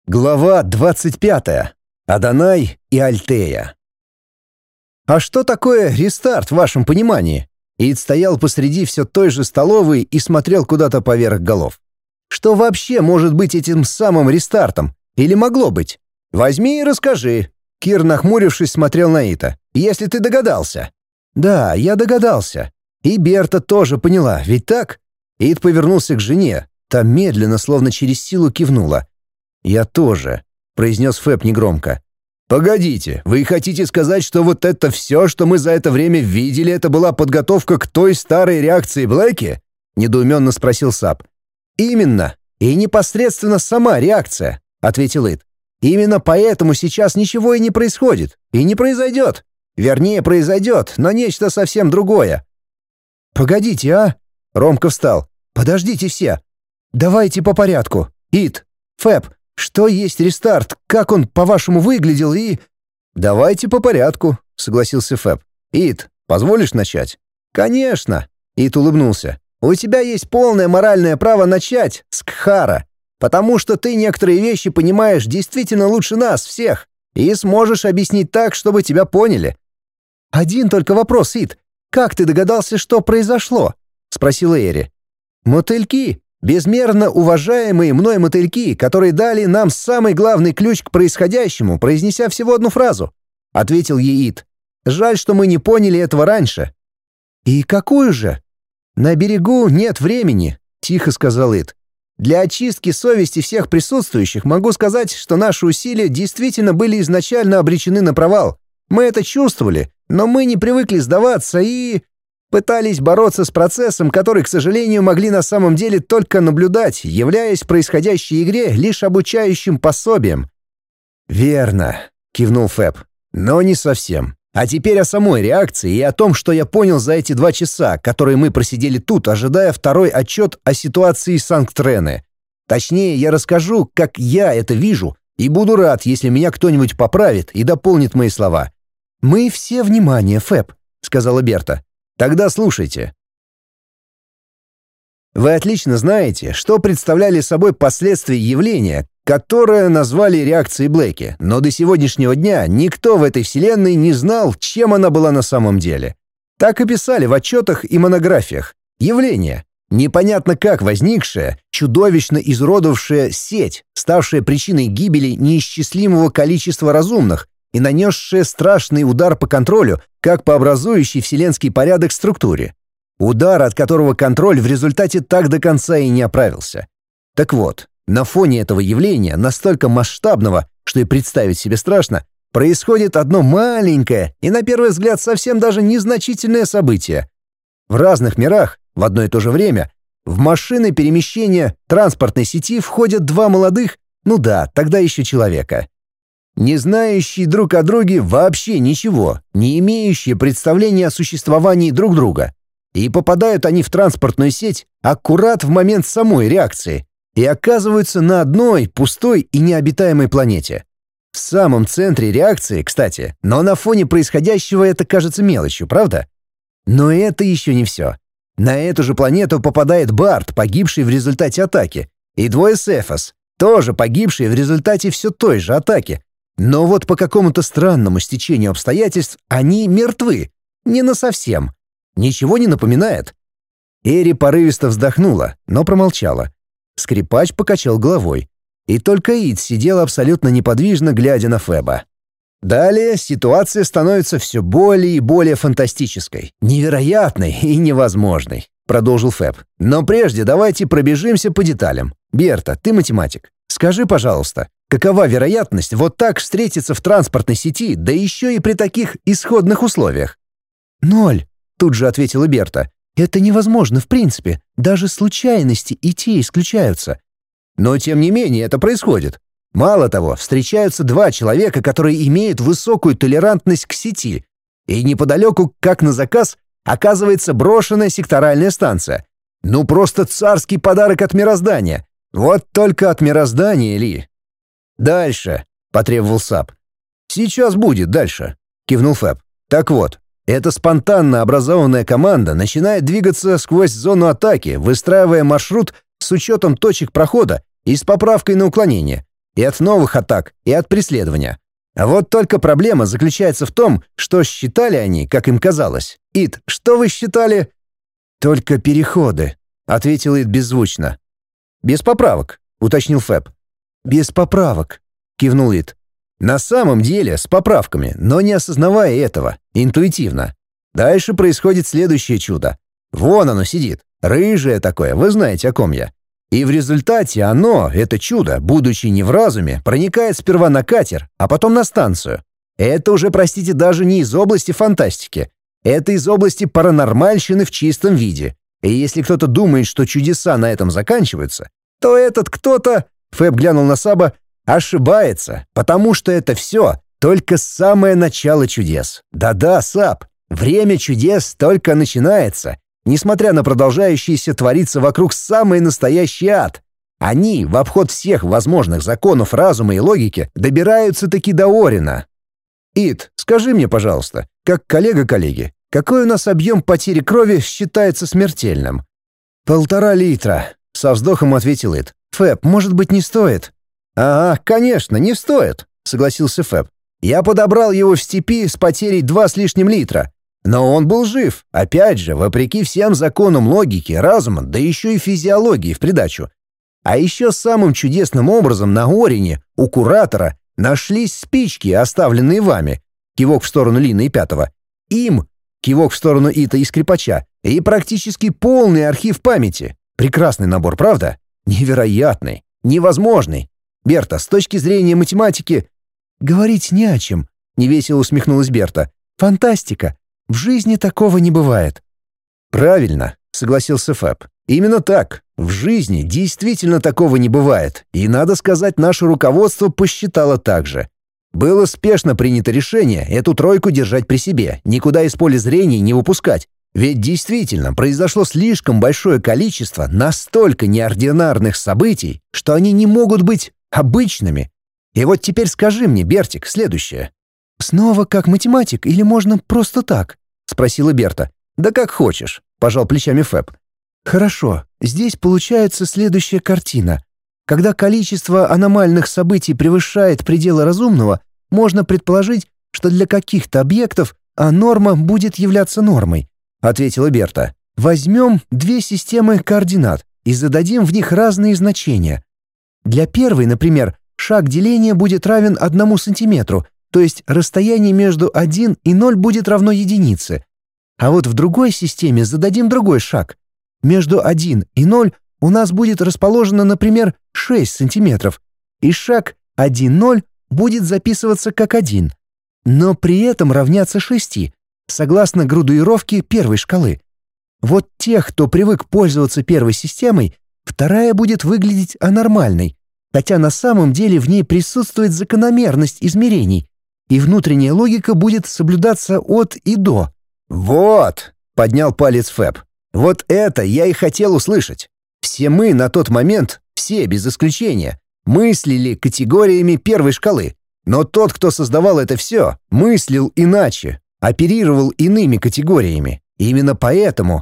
Глава 25. Адонай и Альтея. «А что такое рестарт в вашем понимании?» Ид стоял посреди все той же столовой и смотрел куда-то поверх голов. «Что вообще может быть этим самым рестартом? Или могло быть? Возьми и расскажи». Кир, нахмурившись, смотрел на Ита. «Если ты догадался». «Да, я догадался. И Берта тоже поняла, ведь так?» Ид повернулся к жене. Та медленно, словно через силу кивнула. «Я тоже», — произнес Фэб негромко. «Погодите, вы хотите сказать, что вот это все, что мы за это время видели, это была подготовка к той старой реакции Блэки?» — недоуменно спросил Сап. «Именно. И непосредственно сама реакция», — ответил Ид. «Именно поэтому сейчас ничего и не происходит. И не произойдет. Вернее, произойдет, но нечто совсем другое». «Погодите, а?» — Ромка встал. «Подождите все. Давайте по порядку. Ид, Фэб, что есть рестарт? Как он, по-вашему, выглядел и...» «Давайте по порядку», — согласился Фэб. «Ид, позволишь начать?» «Конечно», — Ид улыбнулся. «У тебя есть полное моральное право начать с Кхара, потому что ты некоторые вещи понимаешь действительно лучше нас всех и сможешь объяснить так, чтобы тебя поняли». «Один только вопрос, Ид. Как ты догадался, что произошло?» — спросила Эри. «Мотыльки. Безмерно уважаемые мной мотыльки, которые дали нам самый главный ключ к происходящему, произнеся всего одну фразу», — ответил ей Ид. «Жаль, что мы не поняли этого раньше». «И какую же?» «На берегу нет времени», — тихо сказал Ид. «Для очистки совести всех присутствующих могу сказать, что наши усилия действительно были изначально обречены на провал. Мы это чувствовали, но мы не привыкли сдаваться и... пытались бороться с процессом, который, к сожалению, могли на самом деле только наблюдать, являясь в происходящей игре лишь обучающим пособием». «Верно», — кивнул Фэб. «Но не совсем. А теперь о самой реакции и о том, что я понял за эти 2 часа, которые мы просидели тут, ожидая второй отчет о ситуации Санкт-Рене. Точнее, я расскажу, как я это вижу, и буду рад, если меня кто-нибудь поправит и дополнит мои слова». «Мы все внимание, Фэб», — сказала Берта. «Тогда слушайте. Вы отлично знаете, что представляли собой последствия явления, которое назвали реакцией Блэки, но до сегодняшнего дня никто в этой вселенной не знал, чем она была на самом деле. Так и писали в отчетах и монографиях. Явление, непонятно как возникшая, чудовищно изуродовавшая сеть, ставшая причиной гибели неисчислимого количества разумных и нанесшая страшный удар по контролю, как по образующей вселенский порядок структуре. Удар, от которого контроль в результате так до конца и не оправился. Так вот, на фоне этого явления, настолько масштабного, что и представить себе страшно, происходит одно маленькое и, на первый взгляд, совсем даже незначительное событие. В разных мирах, в одно и то же время, в машины перемещения транспортной сети входят 2 молодых, ну да, тогда еще человека. Не знающие друг о друге вообще ничего, не имеющие представления о существовании друг друга. И попадают они в транспортную сеть аккурат в момент самой реакции и оказываются на одной пустой и необитаемой планете. В самом центре реакции, кстати, но на фоне происходящего это кажется мелочью, правда? Но это еще не все. На эту же планету попадает Барт, погибший в результате атаки, и 2 Сефас, тоже погибшие в результате все той же атаки. Но вот по какому-то странному стечению обстоятельств они мертвы. Не насовсем. Ничего не напоминает. Эри порывисто вздохнула, но промолчала. Скрипач покачал головой. И только Ид сидел абсолютно неподвижно, глядя на Фэба. Далее ситуация становится все более и более фантастической, невероятной и невозможной, продолжил Фэб. Но прежде давайте пробежимся по деталям. Берта, ты математик. Скажи, пожалуйста, какова вероятность вот так встретиться в транспортной сети, да еще и при таких исходных условиях? 0, тут же ответила Берта. Это невозможно в принципе, даже случайности и те исключаются. Но тем не менее это происходит. Мало того, встречаются 2 человека, которые имеют высокую толерантность к сети, и неподалеку, как на заказ, оказывается брошенная секторальная станция. Ну просто царский подарок от мироздания. Вот только от мироздания, Ли. «Дальше», — потребовал Сап. «Сейчас будет дальше», — кивнул Фэб. «Так вот, эта спонтанно образованная команда начинает двигаться сквозь зону атаки, выстраивая маршрут с учетом точек прохода и с поправкой на уклонение. и от новых атак, и от преследования. А вот только проблема заключается в том, что считали они, как им казалось. Ид, что вы считали? «Только переходы», — ответил Ид беззвучно. «Без поправок», — уточнил Фэб. «Без поправок», — кивнул Ид. «На самом деле с поправками, но не осознавая этого, интуитивно. Дальше происходит следующее чудо. Вон оно сидит, рыжее такое, вы знаете, о ком я. И в результате оно, это чудо, будучи не в разуме, проникает сперва на катер, а потом на станцию. Это уже, простите, даже не из области фантастики. Это из области паранормальщины в чистом виде. И если кто-то думает, что чудеса на этом заканчиваются, то этот кто-то, Фэб глянул на Саба, ошибается, потому что это все только самое начало чудес. Да-да, Саб, время чудес только начинается, несмотря на продолжающийся твориться вокруг самый настоящий ад. Они, в обход всех возможных законов разума и логики, добираются-таки до Орина. Ид, скажи мне, пожалуйста, как коллега коллеги, какой у нас объем потери крови считается смертельным? 1,5 литра, со вздохом ответил Ид. Фэб, может быть, не стоит? Ага, конечно, не стоит, согласился Фэб. Я подобрал его в степи с потерей 2 с лишним литра. Но он был жив, опять же, вопреки всем законам логики, разума, да еще и физиологии в придачу. А еще самым чудесным образом на Орине у куратора нашлись спички, оставленные вами, кивок в сторону Лины и Пятого, им, кивок в сторону Ита и Скрипача, и практически полный архив памяти. Прекрасный набор, правда? Невероятный, невозможный. Берта, с точки зрения математики... «Говорить не о чем», — невесело усмехнулась Берта. «Фантастика. В жизни такого не бывает». «Правильно», — согласился Фэб. «Именно так. В жизни действительно такого не бывает. И, надо сказать, наше руководство посчитало так же. Было спешно принято решение эту тройку держать при себе, никуда из поля зрения не выпускать. Ведь действительно произошло слишком большое количество настолько неординарных событий, что они не могут быть обычными. И вот теперь скажи мне, Бертик, следующее». «Снова как математик или можно просто так?» — спросила Берта. «Да как хочешь», — пожал плечами Фэб. «Хорошо, здесь получается следующая картина. Когда количество аномальных событий превышает пределы разумного, можно предположить, что для каких-то объектов норма будет являться нормой», — ответила Берта. «Возьмем 2 системы координат и зададим в них разные значения. Для первой, например, шаг деления будет равен 1 сантиметру, то есть расстояние между 1 и 0 будет равно единице. А вот в другой системе зададим другой шаг. Между 1 и 0 у нас будет расположено, например, 6 сантиметров, и шаг 1,0 будет записываться как 1, но при этом равняться 6, согласно градуировке первой шкалы. Вот тех, кто привык пользоваться первой системой, вторая будет выглядеть анормальной, хотя на самом деле в ней присутствует закономерность измерений, и внутренняя логика будет соблюдаться от и до. «Вот!» — поднял палец Фэб. «Вот это я и хотел услышать. Все мы на тот момент, все без исключения, мыслили категориями первой шкалы, но тот, кто создавал это все, мыслил иначе, оперировал иными категориями. Именно поэтому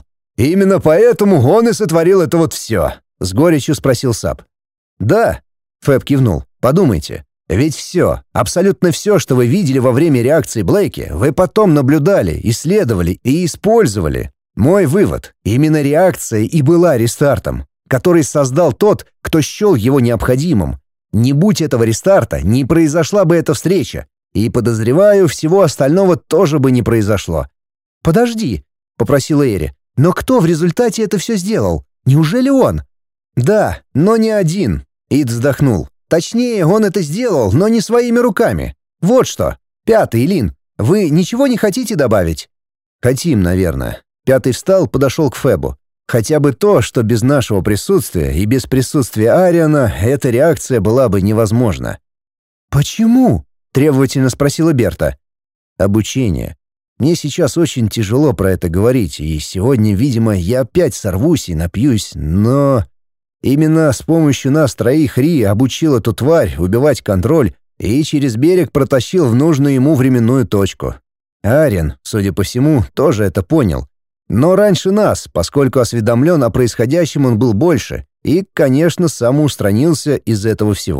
он и сотворил это вот все», — с горечью спросил Саб. «Да», — Фэб кивнул, — «подумайте. Ведь все, абсолютно все, что вы видели во время реакции Блейки, вы потом наблюдали, исследовали и использовали. Мой вывод — именно реакция и была рестартом, который создал тот, кто счел его необходимым. Не будь этого рестарта, не произошла бы эта встреча, и, подозреваю, всего остального тоже бы не произошло». «Подожди», — попросила Эри, — «но кто в результате это все сделал? Неужели он?» «Да, но не один», — Ид вздохнул. «Точнее, он это сделал, но не своими руками. Вот что. Пятый, Лин, вы ничего не хотите добавить?» «Хотим, наверное». Пятый встал, подошел к Фэбу. «Хотя бы то, что без нашего присутствия и без присутствия Ариана эта реакция была бы невозможна». «Почему?» — требовательно спросила Берта. «Обучение. Мне сейчас очень тяжело про это говорить, и сегодня, видимо, я опять сорвусь и напьюсь, но... Именно с помощью нас троих Ри обучил эту тварь убивать контроль и через берег протащил в нужную ему временную точку. Ариан, судя по всему, тоже это понял. Но раньше нас, поскольку осведомлен о происходящем он был больше, и, конечно, самоустранился из этого всего.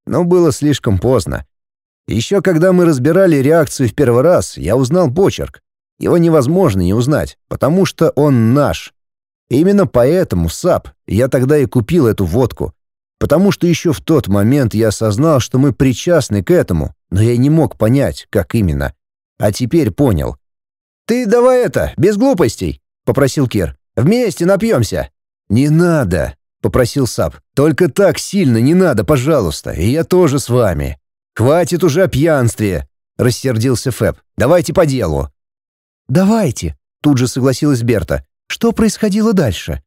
но было слишком поздно. Еще когда мы разбирали реакцию в первый раз, я узнал почерк. Его невозможно не узнать, потому что он наш. И именно поэтому, САП, я тогда и купил эту водку. Потому что еще в тот момент я осознал, что мы причастны к этому, но я не мог понять, как именно. А теперь понял. «Ты давай это, без глупостей», — попросил Кир. «Вместе напьемся». «Не надо», — попросил САП. «Только так сильно не надо, пожалуйста, и я тоже с вами». «Хватит уже о пьянстве», — рассердился Фэб. «Давайте по делу». «Давайте», — тут же согласилась Берта. «Что происходило дальше?»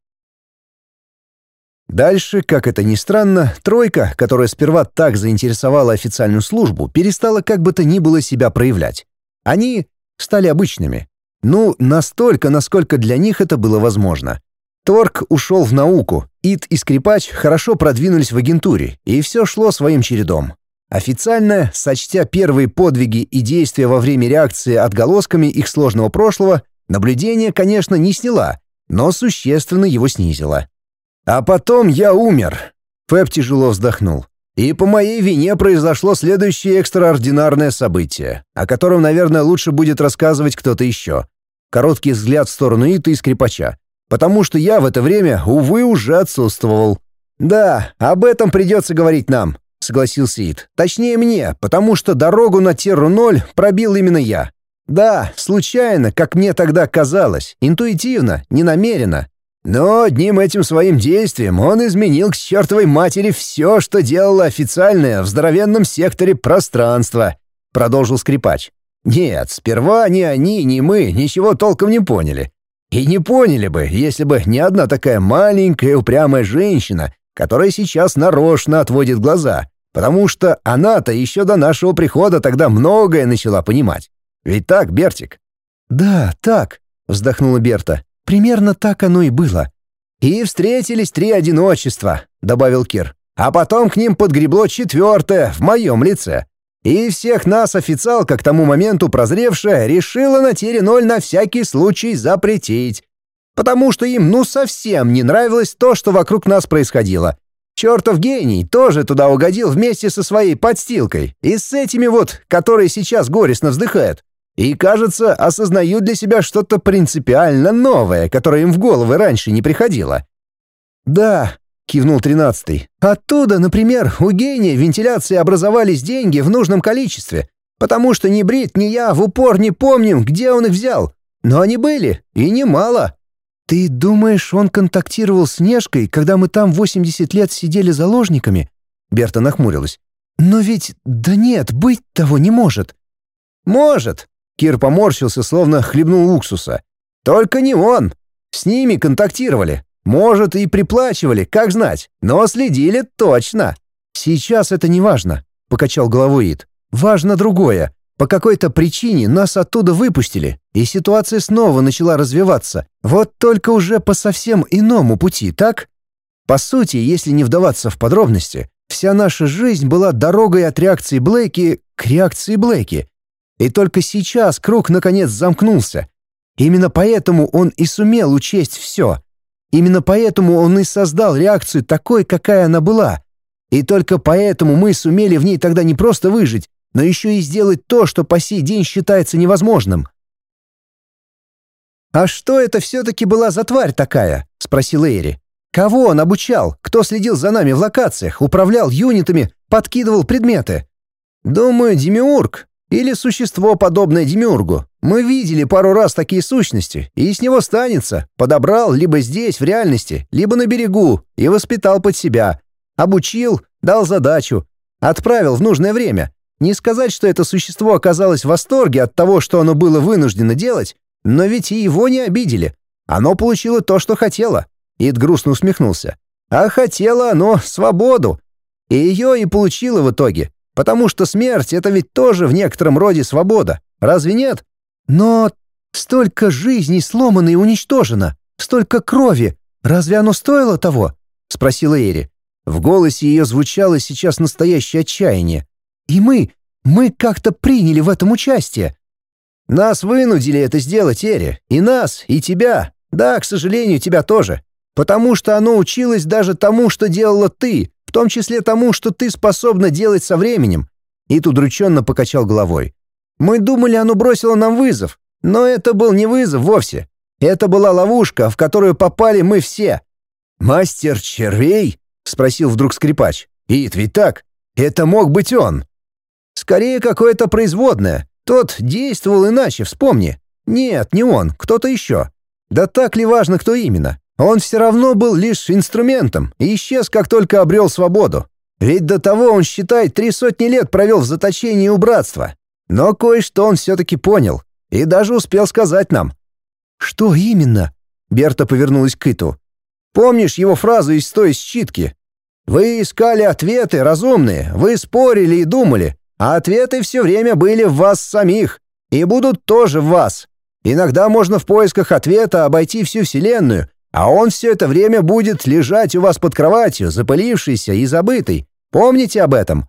Дальше, как это ни странно, тройка, которая сперва так заинтересовала официальную службу, перестала как бы то ни было себя проявлять. Они стали обычными. Ну, настолько, насколько для них это было возможно. Торг ушел в науку, Ит и Скрипач хорошо продвинулись в агентуре, и все шло своим чередом. Официально, сочтя первые подвиги и действия во время реакции отголосками их сложного прошлого, наблюдение, конечно, не сняла, но существенно его снизила. А потом я умер. Фэб тяжело вздохнул. И по моей вине произошло следующее экстраординарное событие, о котором, наверное, лучше будет рассказывать кто-то еще. Короткий взгляд в сторону Ита и Скрипача. Потому что я в это время, увы, уже отсутствовал. «Да, об этом придется говорить нам», — согласился Ит. «Точнее мне, потому что дорогу на Терру-0 пробил именно я. Да, случайно, как мне тогда казалось, интуитивно, ненамеренно. Но одним этим своим действием он изменил к чертовой матери все, что делало официальное в здоровенном секторе пространства», — продолжил Скрипач. «Нет, сперва ни они, ни мы ничего толком не поняли. И не поняли бы, если бы не одна такая маленькая упрямая женщина, которая сейчас нарочно отводит глаза, потому что она-то еще до нашего прихода тогда многое начала понимать. Ведь так, Бертик?» «Да, так», — вздохнула Берта. «Примерно так оно и было». «И встретились 3 одиночества», — добавил Кир. «А потом к ним подгребло 4 в моем лице. И всех нас официалка, к тому моменту прозревшая, решила на Терре-0 на всякий случай запретить. Потому что им ну совсем не нравилось то, что вокруг нас происходило. Чертов гений тоже туда угодил вместе со своей подстилкой и с этими вот, которые сейчас горестно вздыхают. И, кажется, осознают для себя что-то принципиально новое, которое им в головы раньше не приходило». «Да», — кивнул 13-й. «Оттуда, например, у гения вентиляции образовались деньги в нужном количестве, потому что ни Брит, ни я в упор не помним, где он их взял. Но они были, и немало». «Ты думаешь, он контактировал с Нежкой, когда мы там 80 лет сидели заложниками?» Берта нахмурилась. «Но ведь... Да нет, быть того не может». «Может». Кир поморщился, словно хлебнул уксуса. «Только не он. С ними контактировали. Может, и приплачивали, как знать, но следили точно». «Сейчас это не важно», — покачал головой Ит. «Важно другое. По какой-то причине нас оттуда выпустили, и ситуация снова начала развиваться. Вот только уже по совсем иному пути, так? По сути, если не вдаваться в подробности, вся наша жизнь была дорогой от реакции Блэки к реакции Блэки. И только сейчас круг наконец замкнулся. Именно поэтому он и сумел учесть все. Именно поэтому он и создал реакцию такой, какая она была. И только поэтому мы сумели в ней тогда не просто выжить, но еще и сделать то, что по сей день считается невозможным. «А что это все-таки была за тварь такая?» — спросил Эйри. «Кого он обучал? Кто следил за нами в локациях, управлял юнитами, подкидывал предметы?» «Думаю, демиург. Или существо, подобное демиургу. Мы видели пару раз такие сущности, и с него станется. Подобрал либо здесь, в реальности, либо на берегу, и воспитал под себя. Обучил, дал задачу, отправил в нужное время. Не сказать, что это существо оказалось в восторге от того, что оно было вынуждено делать, но ведь и его не обидели. Оно получило то, что хотело». Ид грустно усмехнулся. «А хотело оно свободу. И ее и получило в итоге. Потому что смерть — это ведь тоже в некотором роде свобода. Разве нет?» «Но столько жизней сломано и уничтожено, столько крови. Разве оно стоило того?» — спросила Эри. В голосе ее звучало сейчас настоящее отчаяние. «И мы как-то приняли в этом участие». «Нас вынудили это сделать, Эри. И нас, и тебя. Да, к сожалению, тебя тоже. Потому что оно училось даже тому, что делала ты, В том числе тому, что ты способна делать со временем». Ит удрученно покачал головой. «Мы думали, оно бросило нам вызов. Но это был не вызов вовсе. Это была ловушка, в которую попали мы все». «Мастер червей?» — спросил вдруг скрипач. «Ит, ведь так? Это мог быть он». «Скорее, какое-то производное. Тот действовал иначе, вспомни. Нет, не он, кто-то еще. Да так ли важно, кто именно? Он все равно был лишь инструментом и исчез, как только обрел свободу. Ведь до того он, считай, 300 лет провел в заточении у братства. Но кое-что он все-таки понял и даже успел сказать нам». «Что именно?» — Берта повернулась к Иту. «Помнишь его фразу из той считки? Вы искали ответы разумные, вы спорили и думали, а ответы все время были в вас самих и будут тоже в вас. Иногда можно в поисках ответа обойти всю Вселенную, а он все это время будет лежать у вас под кроватью, запылившийся и забытый. Помните об этом?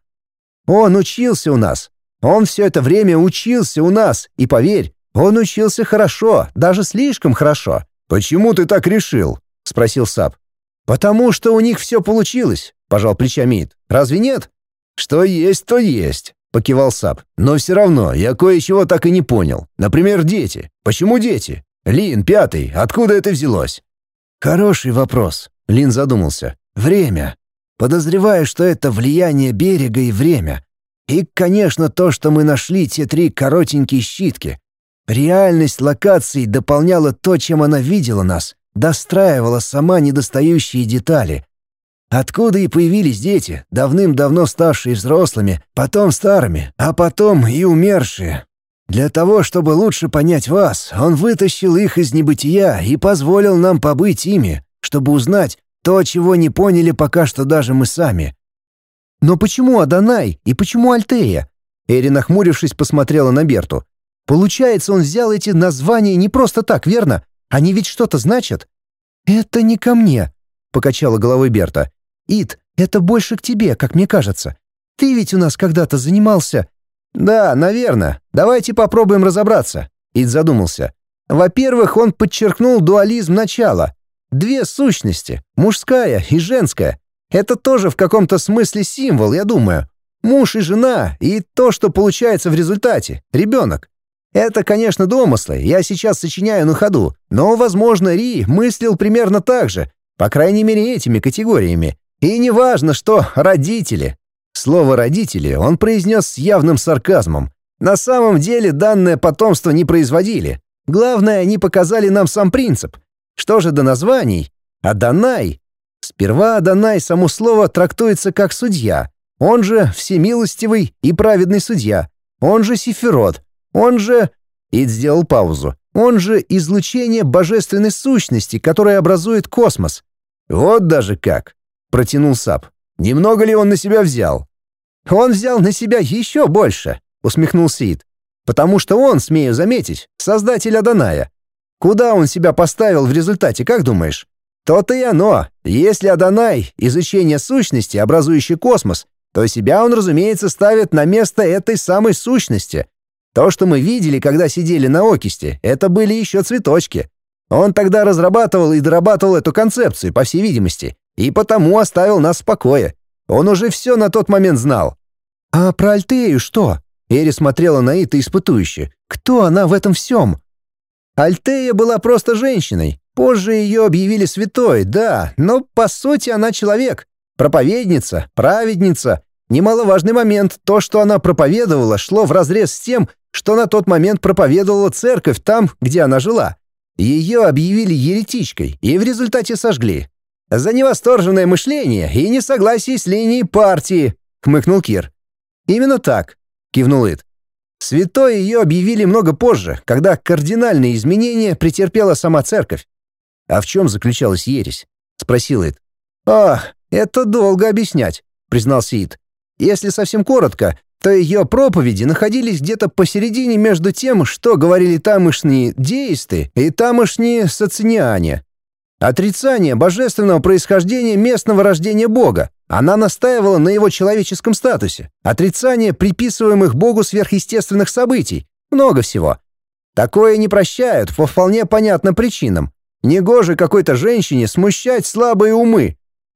Он учился у нас. Он все это время учился у нас, и поверь, он учился хорошо, даже слишком хорошо». «Почему ты так решил?» — спросил Сап. «Потому что у них все получилось», — пожал плечами Ит. «Разве нет?» «Что есть, то есть», — покивал Сап. «Но все равно я кое-чего так и не понял. Например, дети. Почему дети? Лин, пятый, откуда это взялось?» «Хороший вопрос», — Лин задумался. «Время. Подозреваю, что это влияние берега и время. И, конечно, то, что мы нашли те 3 коротенькие щитки. Реальность локаций дополняла то, чем она видела нас, достраивала сама недостающие детали. Откуда и появились дети, давным-давно ставшие взрослыми, потом старыми, а потом и умершие. Для того, чтобы лучше понять вас, он вытащил их из небытия и позволил нам побыть ими, чтобы узнать то, чего не поняли пока что даже мы сами». «Но почему Адонай и почему Альтея?» Эри, нахмурившись, посмотрела на Берту. «Получается, он взял эти названия не просто так, верно? Они ведь что-то значат?» «Это не ко мне», — покачала головой Берта. «Ит, это больше к тебе, как мне кажется. Ты ведь у нас когда-то занимался...» «Да, наверное. Давайте попробуем разобраться», — Ит задумался. «Во-первых, он подчеркнул дуализм начала. 2 сущности, мужская и женская. Это тоже в каком-то смысле символ, я думаю. Муж и жена, и то, что получается в результате — ребенок. Это, конечно, домыслы, я сейчас сочиняю на ходу, но, возможно, Ри мыслил примерно так же, по крайней мере, этими категориями. И неважно, что родители». Слово «родители» он произнес с явным сарказмом. На самом деле данное потомство не производили. Главное, они показали нам сам принцип. Что же до названий? Адонай. Сперва Адонай само слово трактуется как судья. Он же всемилостивый и праведный судья. Он же Сефирот. Он же... Ид сделал паузу. Он же излучение божественной сущности, которое образует космос. «Вот даже как!» — протянул Сап. «Немного ли он на себя взял?» «Он взял на себя еще больше», — усмехнулся Ид. «Потому что он, смею заметить, создатель Адоная. Куда он себя поставил в результате, как думаешь? То-то и оно. Если Адонай — изучение сущности, образующей космос, то себя он, разумеется, ставит на место этой самой сущности. То, что мы видели, когда сидели на Окисте, это были еще цветочки. Он тогда разрабатывал и дорабатывал эту концепцию, по всей видимости, и потому оставил нас в покое. Он уже все на тот момент знал». «А про Альтею что?» Эри смотрела на Ита испытующе. «Кто она в этом всем?» «Альтея была просто женщиной. Позже ее объявили святой, да, но по сути она человек. Проповедница, праведница. Немаловажный момент, то, что она проповедовала, шло вразрез с тем, что на тот момент проповедовала церковь там, где она жила. Ее объявили еретичкой и в результате сожгли. За невосторженное мышление и несогласие с линией партии», — хмыкнул Кир. «Именно так», — кивнул Ит. «Святой ее объявили много позже, когда кардинальные изменения претерпела сама церковь». «А в чем заключалась ересь?» — спросил Ит. «Ах, это долго объяснять», — признался Ит. «Если совсем коротко, то ее проповеди находились где-то посередине между тем, что говорили тамошние деисты и тамошние социниане. Отрицание божественного происхождения местного рождения Бога. Она настаивала на его человеческом статусе. Отрицание приписываемых Богу сверхъестественных событий. Много всего. Такое не прощают по вполне понятным причинам. Негоже какой-то женщине смущать слабые умы.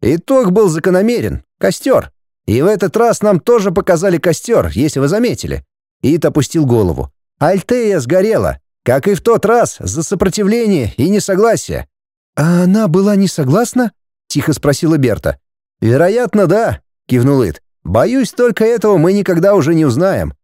Итог был закономерен — костер. И в этот раз нам тоже показали костер, если вы заметили. Ит опустил голову. Альтея сгорела, как и в тот раз, за сопротивление и несогласие. «А она была не согласна?» — тихо спросила Берта. «Вероятно, да», — кивнул Ит. «Боюсь, только этого мы никогда уже не узнаем».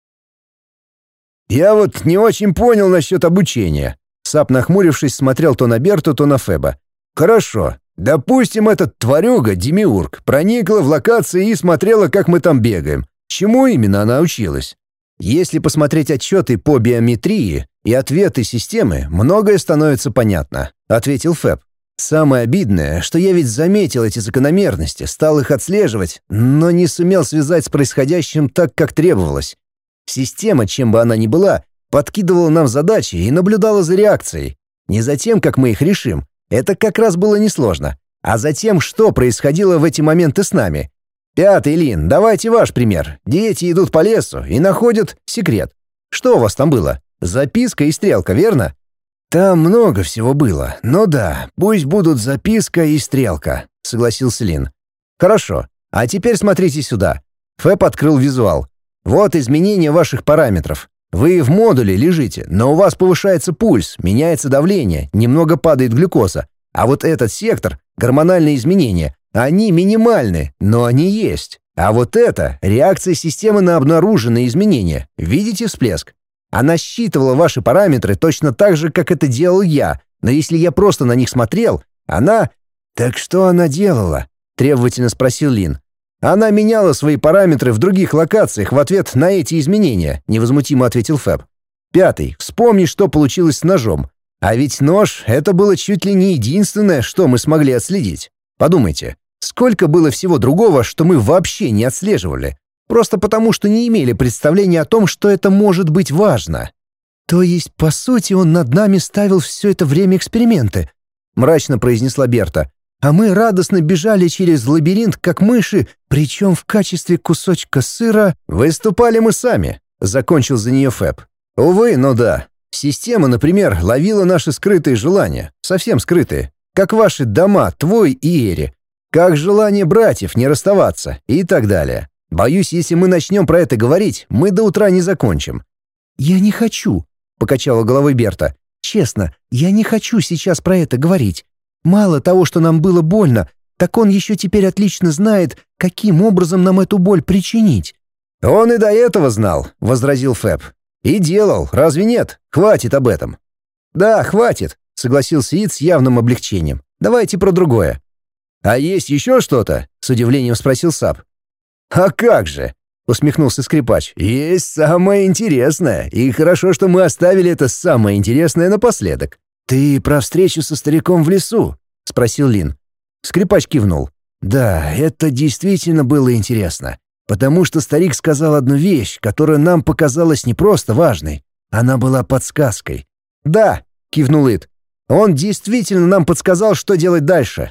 «Я вот не очень понял насчет обучения». Сап, нахмурившись, смотрел то на Берту, то на Феба. «Хорошо. Допустим, этот тварюга, Демиург, проникла в локации и смотрела, как мы там бегаем. Чему именно она училась? Если посмотреть отчеты по биометрии и ответы системы, многое становится понятно», — ответил Феб. «Самое обидное, что я ведь заметил эти закономерности, стал их отслеживать, но не сумел связать с происходящим так, как требовалось. Система, чем бы она ни была, подкидывала нам задачи и наблюдала за реакцией. Не за тем, как мы их решим. Это как раз было несложно. А за тем, что происходило в эти моменты с нами. Пятый, Лин, давайте ваш пример. Дети идут по лесу и находят секрет. Что у вас там было? Записка и стрелка, верно?» «Там много всего было, но да, пусть будут записка и стрелка», — согласился Лин. «Хорошо, а теперь смотрите сюда». Фэб открыл визуал. «Вот изменения ваших параметров. Вы в модуле лежите, но у вас повышается пульс, меняется давление, немного падает глюкоза. А вот этот сектор — гормональные изменения. Они минимальны, но они есть. А вот это — реакция системы на обнаруженные изменения. Видите всплеск? Она считывала ваши параметры точно так же, как это делал я. Но если я просто на них смотрел, она... «Так что она делала?» — требовательно спросил Лин. «Она меняла свои параметры в других локациях в ответ на эти изменения», — невозмутимо ответил Фэб. «Пятый. Вспомни, что получилось с ножом. А ведь нож — это было чуть ли не единственное, что мы смогли отследить. Подумайте, сколько было всего другого, что мы вообще не отслеживали, просто потому что не имели представления о том, что это может быть важно». «То есть, по сути, он над нами ставил все это время эксперименты?» — мрачно произнесла Берта. «А мы радостно бежали через лабиринт, как мыши, причем в качестве кусочка сыра...» «Выступали мы сами», — закончил за нее Фэб. «Увы, но да. Система, например, ловила наши скрытые желания, совсем скрытые, как ваши дома, твой и Эри, как желание братьев не расставаться и так далее. Боюсь, если мы начнем про это говорить, мы до утра не закончим». «Я не хочу», — покачала головой Берта. «Честно, я не хочу сейчас про это говорить. Мало того, что нам было больно, так он еще теперь отлично знает, каким образом нам эту боль причинить». «Он и до этого знал», — возразил Фэб. «И делал, разве нет? Хватит об этом». «Да, хватит», — согласился Ид с явным облегчением. «Давайте про другое». «А есть еще что-то?» — с удивлением спросил Сап. «А как же?» — усмехнулся скрипач. «Есть самое интересное, и хорошо, что мы оставили это самое интересное напоследок». «Ты про встречу со стариком в лесу?» — спросил Лин. Скрипач кивнул. «Да, это действительно было интересно, потому что старик сказал одну вещь, которая нам показалась не просто важной, она была подсказкой». «Да», — кивнул Ид, — «он действительно нам подсказал, что делать дальше».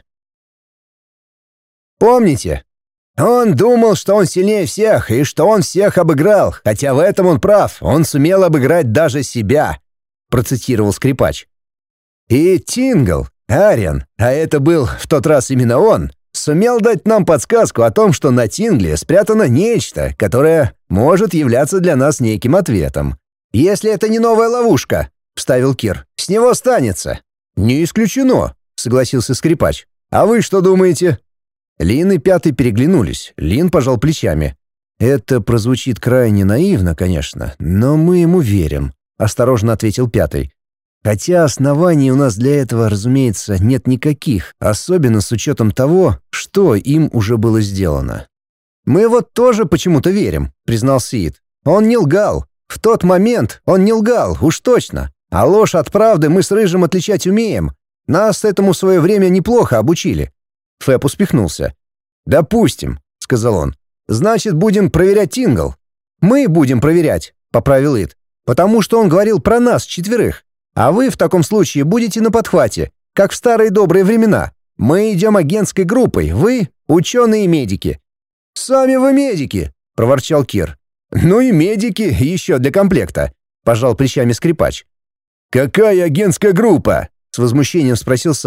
«Помните? Он думал, что он сильнее всех и что он всех обыграл, хотя в этом он прав, он сумел обыграть даже себя», — процитировал скрипач. «И Тингл, Ариан, а это был в тот раз именно он, сумел дать нам подсказку о том, что на Тингле спрятано нечто, которое может являться для нас неким ответом. Если это не новая ловушка», — вставил Кир, — «с него станется». «Не исключено», — согласился скрипач. «А вы что думаете?» Лин и Пятый переглянулись. Лин пожал плечами. «Это прозвучит крайне наивно, конечно, но мы ему верим», — осторожно ответил Пятый. «Хотя оснований у нас для этого, разумеется, нет никаких, особенно с учетом того, что им уже было сделано». «Мы вот тоже почему-то верим», — признался Ид. «Он не лгал. В тот момент он не лгал, уж точно. А ложь от правды мы с Рыжим отличать умеем. Нас этому в свое время неплохо обучили». Фэб успехнулся. «Допустим», — сказал он. «Значит, будем проверять Тингл». «Мы будем проверять», — поправил Ид. «Потому что он говорил про нас четверых. А вы в таком случае будете на подхвате, как в старые добрые времена. Мы идем агентской группой, вы — ученые-медики». «Сами вы медики», — проворчал Кир. «Ну и медики еще для комплекта», — пожал плечами скрипач. «Какая агентская группа?» — с возмущением спросил Сап.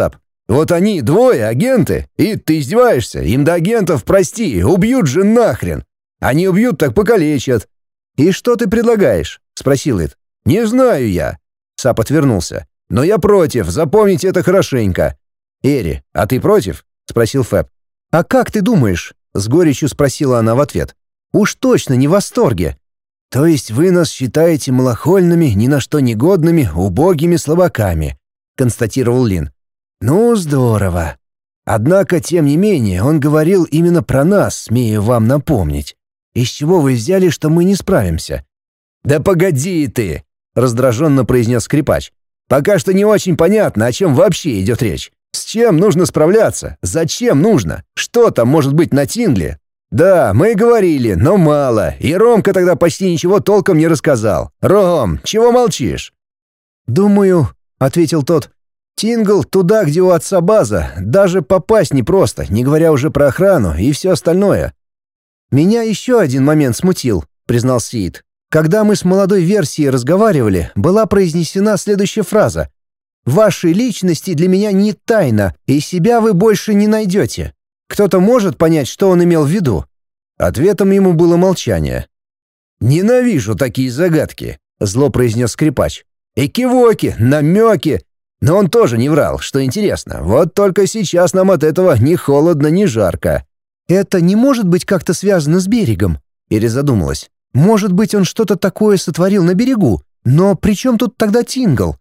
Вот они, двое, агенты, и ты издеваешься, им до агентов, прости, убьют же нахрен. Они убьют, так покалечат». «И что ты предлагаешь?» — спросил Ид. «Не знаю я». Сап отвернулся. «Но я против, запомните это хорошенько». «Эри, а ты против?» — спросил Фэб. «А как ты думаешь?» — с горечью спросила она в ответ. «Уж точно не в восторге». «То есть вы нас считаете малохольными, ни на что негодными, убогими слабаками», — констатировал Лин. «Ну, здорово. Однако, тем не менее, он говорил именно про нас, смею вам напомнить. Из чего вы взяли, что мы не справимся?» «Да погоди ты!» — раздраженно произнес скрипач. «Пока что не очень понятно, о чем вообще идет речь. С чем нужно справляться? Зачем нужно? Что там может быть на Тингле? Да, мы говорили, но мало, и Ромка тогда почти ничего толком не рассказал. Ром, чего молчишь?» «Думаю», — ответил тот, — «Тингл туда, где у отца база, даже попасть непросто, не говоря уже про охрану и все остальное». «Меня еще один момент смутил», — признал Сиит. «Когда мы с молодой версией разговаривали, была произнесена следующая фраза. «Ваши личности для меня не тайна, и себя вы больше не найдете». Кто-то может понять, что он имел в виду?» Ответом ему было молчание. «Ненавижу такие загадки», — зло произнес скрипач. «Экивоки, намеки. Но он тоже не врал, что интересно. Вот только сейчас нам от этого ни холодно, ни жарко». «Это не может быть как-то связано с берегом?» Ири задумалась. «Может быть, он что-то такое сотворил на берегу? Но при чем тут тогда Тингл?»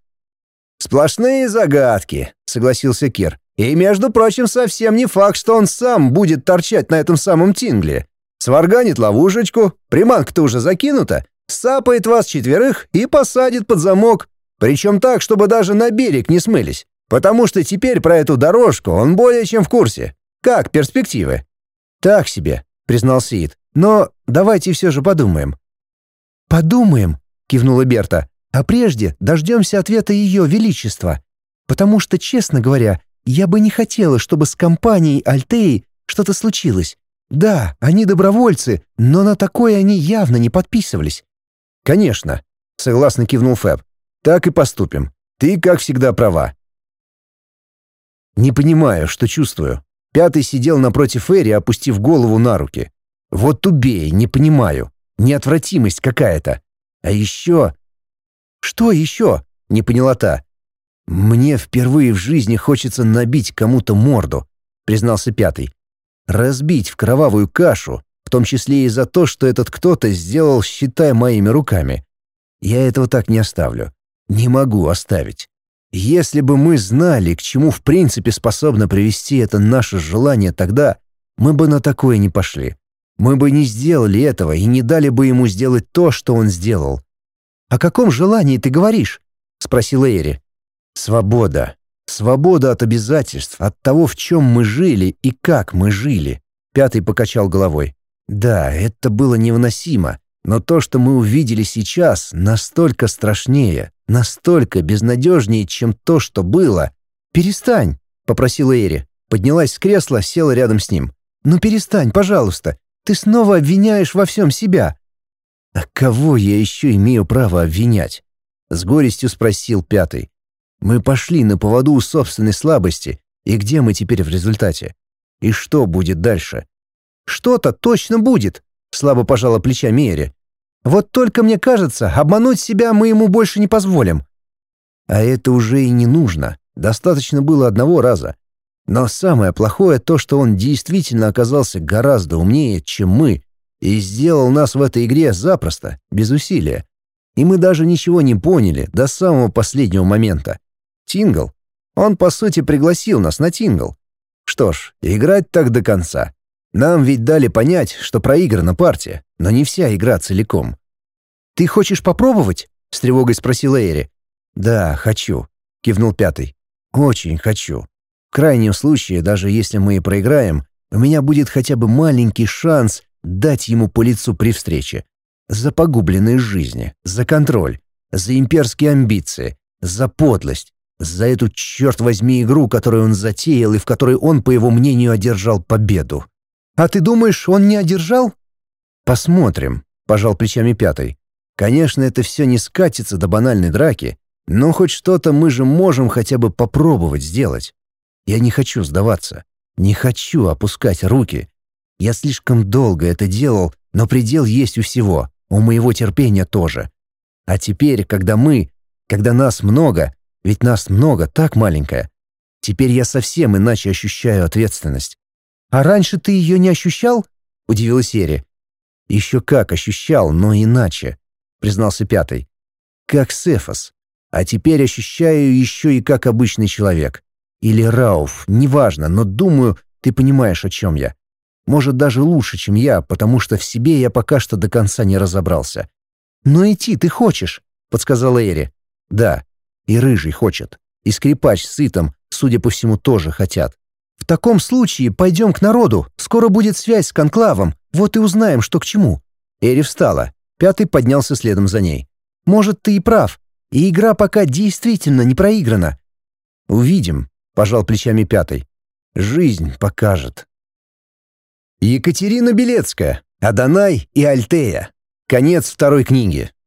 «Сплошные загадки», — согласился Кир. «И, между прочим, совсем не факт, что он сам будет торчать на этом самом Тингле. Сварганит ловушечку, приманка-то уже закинута, сапает вас четверых и посадит под замок. Причем так, чтобы даже на берег не смылись. Потому что теперь про эту дорожку он более чем в курсе. Как перспективы?» «Так себе», — признал Сиит. «Но давайте все же подумаем». «Подумаем», — кивнула Берта. «А прежде дождемся ответа Ее Величества. Потому что, честно говоря, я бы не хотела, чтобы с компанией Альтеи что-то случилось. Да, они добровольцы, но на такое они явно не подписывались». «Конечно», — согласно кивнул Фэб. «Так и поступим. Ты, как всегда, права». Не понимаю, что чувствую. Пятый сидел напротив Эри, опустив голову на руки. Вот убей, не понимаю. Неотвратимость какая-то. А еще... «Что еще?» — не поняла та. «Мне впервые в жизни хочется набить кому-то морду», — признался Пятый. «Разбить в кровавую кашу, в том числе и за то, что этот кто-то сделал, считай, моими руками. Я этого так не оставлю. Не могу оставить. Если бы мы знали, к чему в принципе способно привести это наше желание тогда, мы бы на такое не пошли. Мы бы не сделали этого и не дали бы ему сделать то, что он сделал». «О каком желании ты говоришь?» — спросила Эри. «Свобода. Свобода от обязательств, от того, в чем мы жили и как мы жили». Пятый покачал головой. «Да, это было невыносимо, но то, что мы увидели сейчас, настолько страшнее, настолько безнадежнее, чем то, что было». «Перестань», — попросила Эри. Поднялась с кресла, села рядом с ним. «Ну перестань, пожалуйста. Ты снова обвиняешь во всем себя». «А кого я еще имею право обвинять?» — с горестью спросил Пятый. «Мы пошли на поводу у собственной слабости, и где мы теперь в результате? И что будет дальше?» «Что-то точно будет», — слабо пожала плечами Эри. «Вот только мне кажется, обмануть себя мы ему больше не позволим». «А это уже и не нужно. Достаточно было одного раза. Но самое плохое то, что он действительно оказался гораздо умнее, чем мы, и сделал нас в этой игре запросто, без усилия. И мы даже ничего не поняли до самого последнего момента. Тингл. Он, по сути, пригласил нас на Тингл. Что ж, играть так до конца. Нам ведь дали понять, что проиграна партия, но не вся игра целиком». «Ты хочешь попробовать?» — с тревогой спросила Эри. «Да, хочу», — кивнул Пятый. «Очень хочу. В крайнем случае, даже если мы и проиграем, у меня будет хотя бы маленький шанс дать ему по лицу при встрече. За погубленные жизни, за контроль, за имперские амбиции, за подлость, за эту, черт возьми, игру, которую он затеял и в которой он, по его мнению, одержал победу». «А ты думаешь, он не одержал?» «Посмотрим», — пожал плечами Пятый. «Конечно, это все не скатится до банальной драки, но хоть что-то мы же можем хотя бы попробовать сделать». Я не хочу сдаваться. Не хочу опускать руки. Я слишком долго это делал, но предел есть у всего, у моего терпения тоже. А теперь, когда нас много, ведь нас много, так маленькое, теперь я совсем иначе ощущаю ответственность. «А раньше ты ее не ощущал?» — удивилась Эри. «Еще как ощущал, но иначе», — признался Пятый. «Как Сефос. А теперь ощущаю еще и как обычный человек. Или Рауф, неважно, но думаю, ты понимаешь, о чем я. Может, даже лучше, чем я, потому что в себе я пока что до конца не разобрался». «Но идти ты хочешь», — подсказала Эри. «Да, и Рыжий хочет. И Скрипач с Итом, судя по всему, тоже хотят». «В таком случае пойдем к народу. Скоро будет связь с конклавом. Вот и узнаем, что к чему». Эри встала. Пятый поднялся следом за ней. «Может, ты и прав. И игра пока действительно не проиграна». «Увидим», — пожал плечами Пятый. «Жизнь покажет». Екатерина Белецкая. Адонай и Альтея. Конец второй книги.